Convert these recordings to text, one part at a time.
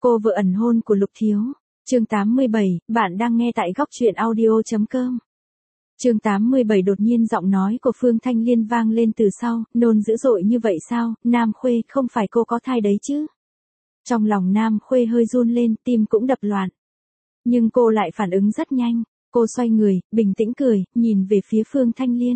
Cô vợ ẩn hôn của Lục Thiếu. Chương 87, bạn đang nghe tại góc truyện audio.com. Chương 87 đột nhiên giọng nói của Phương Thanh Liên vang lên từ sau, nôn dữ dội như vậy sao, Nam Khuê, không phải cô có thai đấy chứ? Trong lòng Nam Khuê hơi run lên, tim cũng đập loạn. Nhưng cô lại phản ứng rất nhanh, cô xoay người, bình tĩnh cười, nhìn về phía Phương Thanh Liên.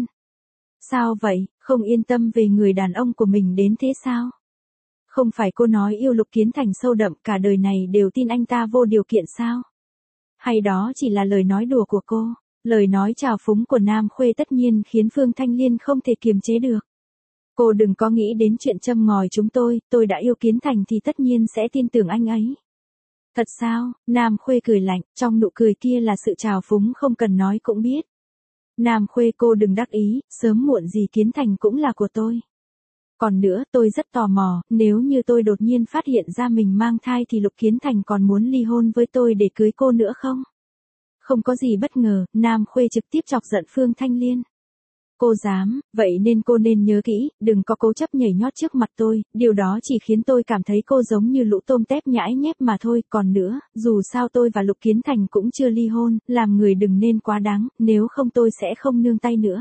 Sao vậy, không yên tâm về người đàn ông của mình đến thế sao? Không phải cô nói yêu Lục Kiến Thành sâu đậm cả đời này đều tin anh ta vô điều kiện sao? Hay đó chỉ là lời nói đùa của cô? Lời nói trào phúng của Nam Khuê tất nhiên khiến Phương Thanh Liên không thể kiềm chế được. Cô đừng có nghĩ đến chuyện châm ngòi chúng tôi đã yêu Kiến Thành thì tất nhiên sẽ tin tưởng anh ấy. Thật sao? Nam Khuê cười lạnh, trong nụ cười kia là sự trào phúng không cần nói cũng biết. Nam Khuê, cô đừng đắc ý, sớm muộn gì Kiến Thành cũng là của tôi. Còn nữa, tôi rất tò mò, nếu như tôi đột nhiên phát hiện ra mình mang thai thì Lục Kiến Thành còn muốn ly hôn với tôi để cưới cô nữa không? Không có gì bất ngờ, Nam Khuê trực tiếp chọc giận Phương Thanh Liên. Cô dám, vậy nên cô nên nhớ kỹ, đừng có cố chấp nhảy nhót trước mặt tôi, điều đó chỉ khiến tôi cảm thấy cô giống như lũ tôm tép nhãi nhép mà thôi. Còn nữa, dù sao tôi và Lục Kiến Thành cũng chưa ly hôn, làm người đừng nên quá đáng, nếu không tôi sẽ không nương tay nữa.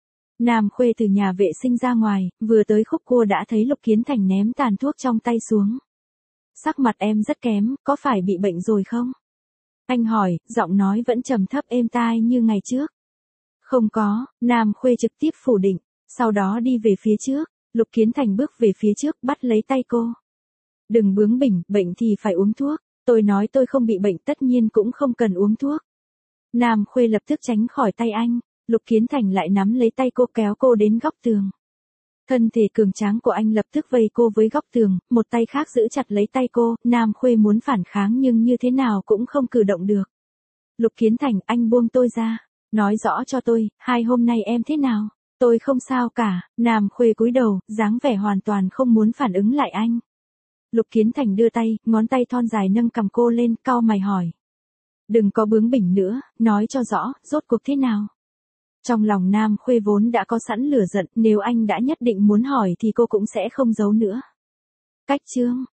Nam Khuê từ nhà vệ sinh ra ngoài, vừa tới khúc cua đã thấy Lục Kiến Thành ném tàn thuốc trong tay xuống. Sắc mặt em rất kém, có phải bị bệnh rồi không? Anh hỏi, giọng nói vẫn trầm thấp êm tai như ngày trước. Không có, Nam Khuê trực tiếp phủ định, sau đó đi về phía trước. Lục Kiến Thành bước về phía trước bắt lấy tay cô. Đừng bướng bỉnh, bệnh thì phải uống thuốc. Tôi nói tôi không bị bệnh tất nhiên cũng không cần uống thuốc. Nam Khuê lập tức tránh khỏi tay anh. Lục Kiến Thành lại nắm lấy tay cô kéo cô đến góc tường. Thân thể cường tráng của anh lập tức vây cô với góc tường, một tay khác giữ chặt lấy tay cô. Nam Khuê muốn phản kháng nhưng như thế nào cũng không cử động được. Lục Kiến Thành, anh buông tôi ra. Nói rõ cho tôi, hai hôm nay em thế nào? Tôi không sao cả. Nam Khuê cúi đầu, dáng vẻ hoàn toàn không muốn phản ứng lại anh. Lục Kiến Thành đưa tay, ngón tay thon dài nâng cằm cô lên, cau mày hỏi. Đừng có bướng bỉnh nữa, nói cho rõ, rốt cuộc thế nào? Trong lòng Nam Khuê vốn đã có sẵn lửa giận, nếu anh đã nhất định muốn hỏi thì cô cũng sẽ không giấu nữa. Cách chương